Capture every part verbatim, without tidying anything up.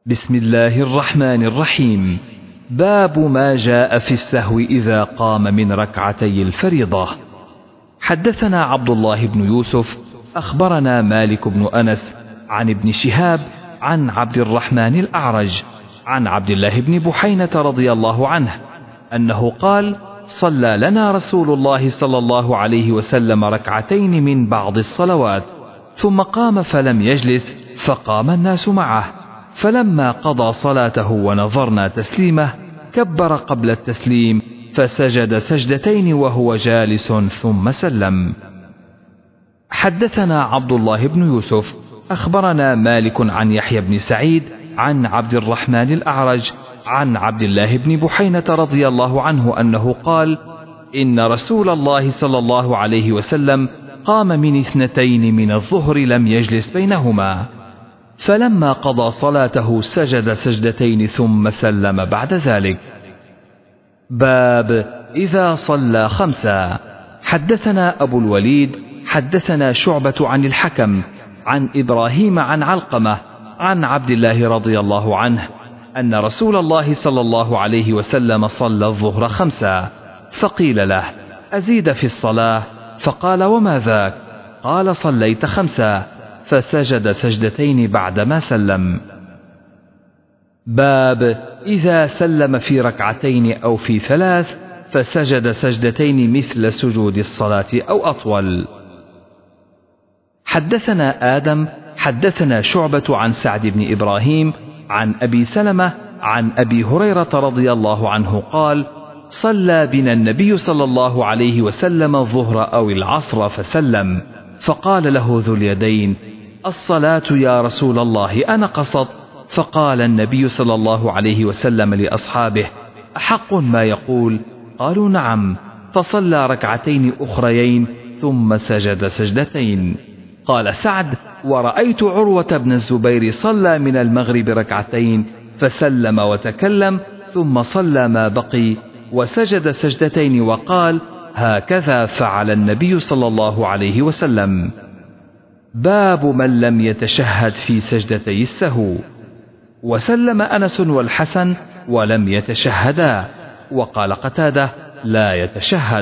بسم الله الرحمن الرحيم. باب ما جاء في السهو إذا قام من ركعتي الفريضة. حدثنا عبد الله بن يوسف أخبرنا مالك بن أنس عن ابن شهاب عن عبد الرحمن الأعرج عن عبد الله بن بحينة رضي الله عنه أنه قال: صلى لنا رسول الله صلى الله عليه وسلم ركعتين من بعض الصلوات، ثم قام فلم يجلس، فقام الناس معه، فلما قضى صلاته ونظرنا تسليمه كبر قبل التسليم فسجد سجدتين وهو جالس ثم سلم. حدثنا عبد الله بن يوسف أخبرنا مالك عن يحيى بن سعيد عن عبد الرحمن الأعرج عن عبد الله بن بحينة رضي الله عنه أنه قال: إن رسول الله صلى الله عليه وسلم قام من اثنتين من الظهر لم يجلس بينهما، فلما قضى صلاته سجد سجدتين ثم سلم بعد ذلك. باب إذا صلى خمسا. حدثنا أبو الوليد حدثنا شعبة عن الحكم عن إبراهيم عن علقمة عن عبد الله رضي الله عنه أن رسول الله صلى الله عليه وسلم صلى الظهر خمسا، فقيل له: أزيد في الصلاة؟ فقال: وما ذاك؟ قال: صليت خمسا، فسجد سجدتين بعدما سلم. باب إذا سلم في ركعتين أو في ثلاث فسجد سجدتين مثل سجود الصلاة أو أطول. حدثنا آدم حدثنا شعبة عن سعد بن إبراهيم عن أبي سلمة عن أبي هريرة رضي الله عنه قال: صلى بنا النبي صلى الله عليه وسلم الظهر أو العصر فسلم، فقال له ذو اليدين: الصلاة يا رسول الله أنقصت؟ فقال النبي صلى الله عليه وسلم لأصحابه: أحق ما يقول؟ قالوا: نعم. فصلى ركعتين أخريين ثم سجد سجدتين. قال سعد: ورأيت عروة بن الزبير صلى من المغرب ركعتين فسلم وتكلم ثم صلى ما بقي وسجد سجدتين وقال: هكذا فعل النبي صلى الله عليه وسلم. باب من لم يتشهد في سجدتي السهو. وسلم أنس والحسن ولم يتشهدا، وقال قتادة: لا يتشهد.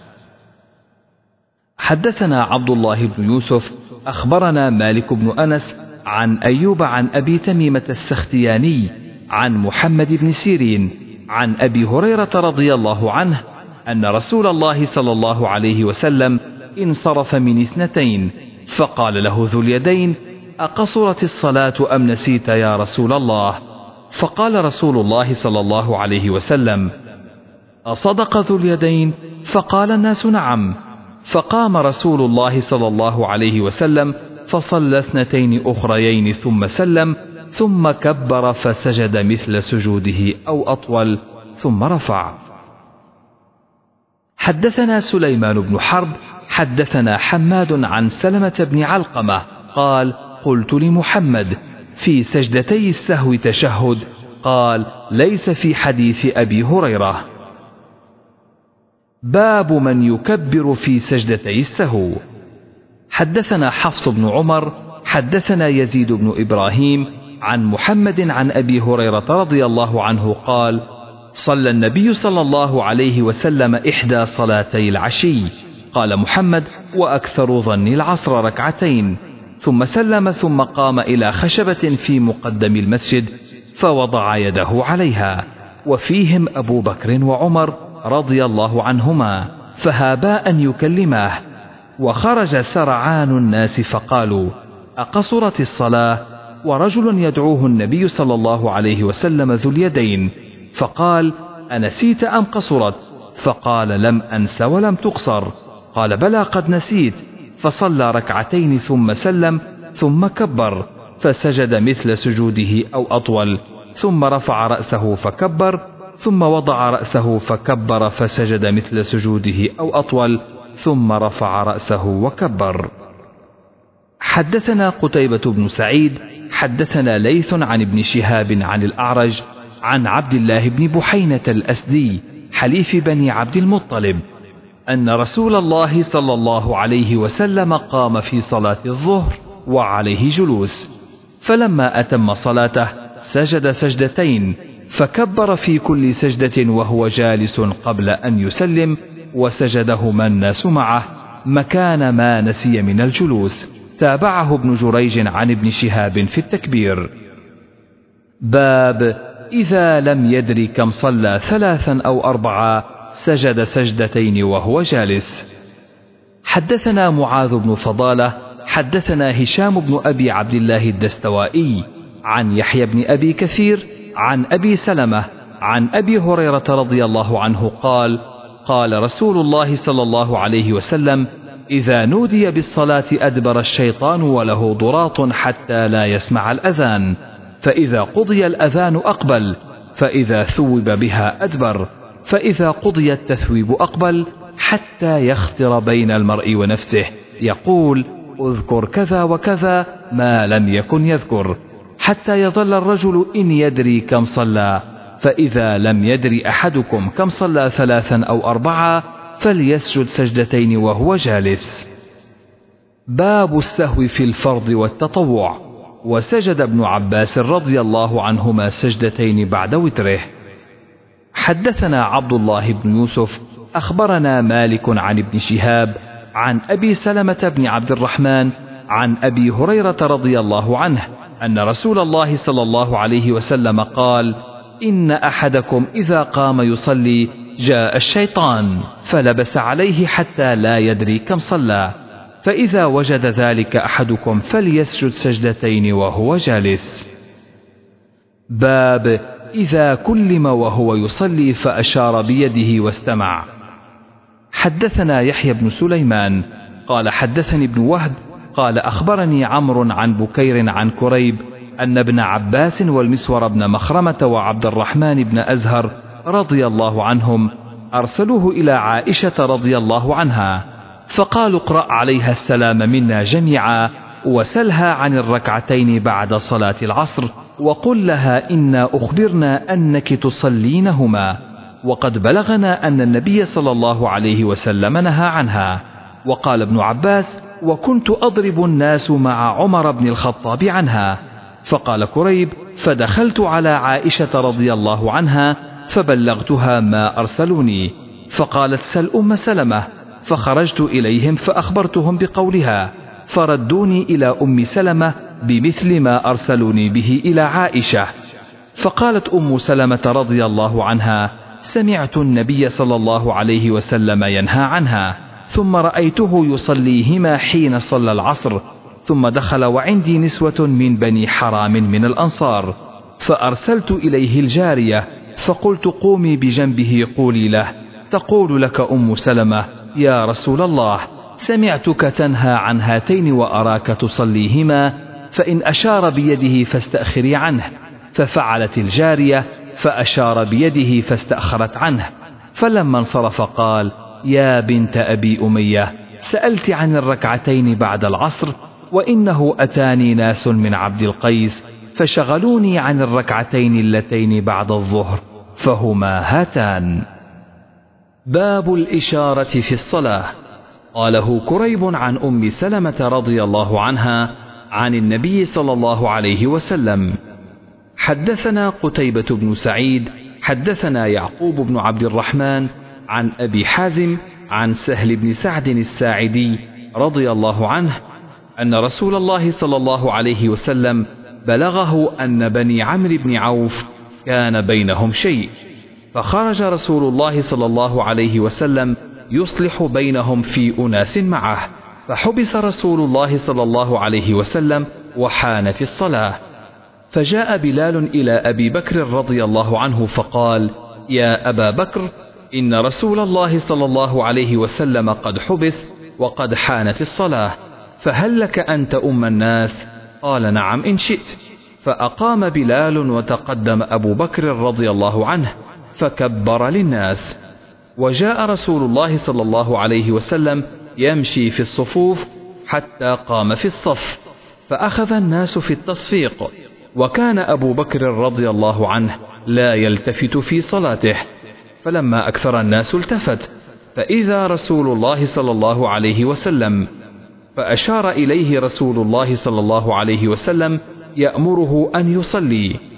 حدثنا عبد الله بن يوسف أخبرنا مالك بن أنس عن أيوب عن أبي تميمة السختياني عن محمد بن سيرين عن أبي هريرة رضي الله عنه أن رسول الله صلى الله عليه وسلم انصرف من اثنتين، فقال له ذو اليدين: أقصرت الصلاة أم نسيت يا رسول الله؟ فقال رسول الله صلى الله عليه وسلم: أصدق ذو اليدين؟ فقال الناس: نعم. فقام رسول الله صلى الله عليه وسلم فصلى اثنتين أخريين ثم سلم، ثم كبر فسجد مثل سجوده أو أطول، ثم رفع. حدثنا سليمان بن حرب حدثنا حماد عن سلمة بن علقمة قال: قلت لمحمد: في سجدتي السهو تشهد؟ قال: ليس في حديث أبي هريرة. باب من يكبر في سجدتي السهو. حدثنا حفص بن عمر حدثنا يزيد بن إبراهيم عن محمد عن أبي هريرة رضي الله عنه قال: صلى النبي صلى الله عليه وسلم إحدى صلاتي العشي. قال محمد: وأكثر ظني العصر ركعتين، ثم سلم ثم قام إلى خشبة في مقدم المسجد فوضع يده عليها، وفيهم أبو بكر وعمر رضي الله عنهما، فهابا أن يكلماه، وخرج سرعان الناس فقالوا: أقصرت الصلاة؟ ورجل يدعوه النبي صلى الله عليه وسلم ذو اليدين، فقال: أنسيت أم قصرت؟ فقال: لم أنس ولم تقصر. قال: بلى قد نسيت. فصلى ركعتين ثم سلم ثم كبر فسجد مثل سجوده أو أطول، ثم رفع رأسه فكبر، ثم وضع رأسه فكبر فسجد مثل سجوده أو أطول، ثم رفع رأسه وكبر. حدثنا قتيبة بن سعيد حدثنا ليث عن ابن شهاب عن الأعرج عن عبد الله بن بحينة الأسدي حليف بني عبد المطلب أن رسول الله صلى الله عليه وسلم قام في صلاة الظهر وعليه جلوس، فلما أتم صلاته سجد سجدتين، فكبر في كل سجدة وهو جالس قبل أن يسلم، وسجدهما الناس معه مكان ما نسي من الجلوس. تابعه ابن جريج عن ابن شهاب في التكبير. باب إذا لم يدر كم صلى ثلاثا أو أربعا سجد سجدتين وهو جالس. حدثنا معاذ بن فضالة حدثنا هشام بن أبي عبد الله الدستوائي عن يحيى بن أبي كثير عن أبي سلمة عن أبي هريرة رضي الله عنه قال: قال رسول الله صلى الله عليه وسلم: إذا نودي بالصلاة أدبر الشيطان وله ضراط حتى لا يسمع الأذان، فإذا قضي الأذان أقبل، فإذا ثوب بها أدبر، فإذا قضي التثويب أقبل، حتى يختر بين المرء ونفسه يقول: اذكر كذا وكذا ما لم يكن يذكر، حتى يظل الرجل إن يدري كم صلى، فإذا لم يدري أحدكم كم صلى ثلاثا أو أربعا فليسجد سجدتين وهو جالس. باب السهو في الفرض والتطوع. وسجد ابن عباس رضي الله عنهما سجدتين بعد وتره. حدثنا عبد الله بن يوسف أخبرنا مالك عن ابن شهاب عن أبي سلمة بن عبد الرحمن عن أبي هريرة رضي الله عنه أن رسول الله صلى الله عليه وسلم قال: إن أحدكم إذا قام يصلي جاء الشيطان فلبس عليه حتى لا يدري كم صلى، فإذا وجد ذلك أحدكم فليسجد سجدتين وهو جالس. باب إذا كلم وهو يصلي فأشار بيده واستمع. حدثنا يحيى بن سليمان قال حدثني ابن وهب قال أخبرني عمرو عن بكير عن كريب أن ابن عباس والمسور بن مخرمة وعبد الرحمن بن أزهر رضي الله عنهم أرسلوه إلى عائشة رضي الله عنها، فقالوا: اقرأ عليها السلام منا جميعا، وسلها عن الركعتين بعد صلاة العصر، وقل لها إنا أخبرنا أنك تصلينهما، وقد بلغنا أن النبي صلى الله عليه وسلم نهى عنها. وقال ابن عباس: وكنت أضرب الناس مع عمر بن الخطاب عنها. فقال كريب: فدخلت على عائشة رضي الله عنها فبلغتها ما أرسلوني، فقالت: سل أم سلمة. فخرجت إليهم فأخبرتهم بقولها، فردوني إلى أم سلمة بمثل ما أرسلوني به إلى عائشة. فقالت أم سلمة رضي الله عنها: سمعت النبي صلى الله عليه وسلم ينهى عنها، ثم رأيته يصليهما حين صلى العصر، ثم دخل وعندي نسوة من بني حرام من الأنصار، فأرسلت إليه الجارية فقلت: قومي بجنبه قولي له: تقول لك أم سلمة: يا رسول الله، سمعتك تنهى عن هاتين وأراك تصليهما، فإن أشار بيده فاستأخري عنه. ففعلت الجارية فأشار بيده فاستأخرت عنه. فلما انصرف قال: يا بنت أبي أمية، سألت عن الركعتين بعد العصر، وإنه أتاني ناس من عبد القيس فشغلوني عن الركعتين اللتين بعد الظهر، فهما هاتان. باب الإشارة في الصلاة. قاله كريب عن أم سلمة رضي الله عنها عن النبي صلى الله عليه وسلم. حدثنا قتيبة بن سعيد حدثنا يعقوب بن عبد الرحمن عن أبي حازم عن سهل بن سعد الساعدي رضي الله عنه أن رسول الله صلى الله عليه وسلم بلغه أن بني عمرو بن عوف كان بينهم شيء، فخرج رسول الله صلى الله عليه وسلم يصلح بينهم في أناس معه، فحبس رسول الله صلى الله عليه وسلم وحانت الصلاة، فجاء بلال إلى أبي بكر رضي الله عنه فقال: يا أبا بكر، إن رسول الله صلى الله عليه وسلم قد حبس وقد حانت الصلاة، فهل لك أن تؤم الناس؟ قال: نعم إن شئت. فأقام بلال وتقدم أبو بكر رضي الله عنه فكبر للناس، وجاء رسول الله صلى الله عليه وسلم يمشي في الصفوف حتى قام في الصف، فأخذ الناس في التصفيق، وكان أبو بكر رضي الله عنه لا يلتفت في صلاته، فلما أكثر الناس التفت فإذا رسول الله صلى الله عليه وسلم، فأشار إليه رسول الله صلى الله عليه وسلم يأمره أن يصلي،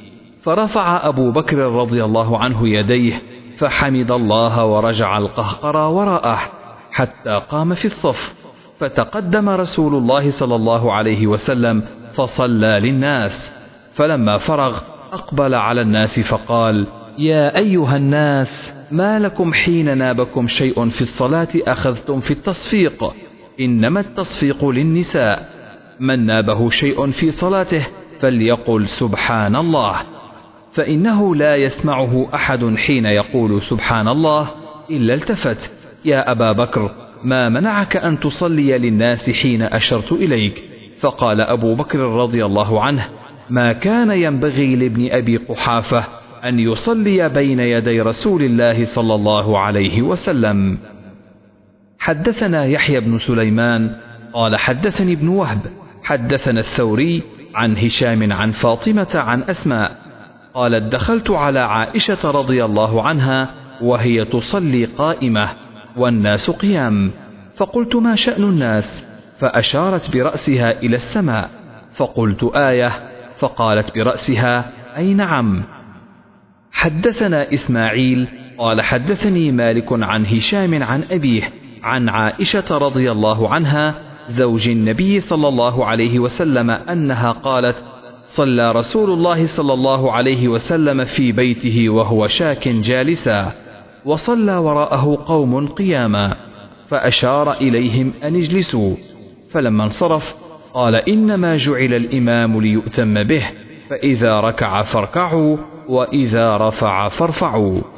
فرفع أبو بكر رضي الله عنه يديه فحمد الله ورجع القهقرى وراءه حتى قام في الصف، فتقدم رسول الله صلى الله عليه وسلم فصلى للناس، فلما فرغ أقبل على الناس فقال: يا أيها الناس، ما لكم حين نابكم شيء في الصلاة أخذتم في التصفيق؟ إنما التصفيق للنساء، من نابه شيء في صلاته فليقل سبحان الله، فإنه لا يسمعه أحد حين يقول سبحان الله إلا التفت. يا أبا بكر، ما منعك أن تصلي للناس حين أشرت إليك؟ فقال أبو بكر رضي الله عنه: ما كان ينبغي لابن أبي قحافة أن يصلي بين يدي رسول الله صلى الله عليه وسلم. حدثنا يحيى بن سليمان قال حدثني ابن وهب حدثنا الثوري عن هشام عن فاطمة عن أسماء قالت: دخلت على عائشة رضي الله عنها وهي تصلي قائمة والناس قيام، فقلت: ما شأن الناس؟ فأشارت برأسها إلى السماء، فقلت: آية، فقالت برأسها: أي نعم. حدثنا إسماعيل قال حدثني مالك عن هشام عن أبيه عن عائشة رضي الله عنها زوج النبي صلى الله عليه وسلم أنها قالت: صلى رسول الله صلى الله عليه وسلم في بيته وهو شاك جالسا، وصلى وراءه قوم قياما، فأشار إليهم أن اجلسوا، فلما انصرف قال: إنما جعل الإمام ليؤتم به، فإذا ركع فاركعوا وإذا رفع فارفعوا.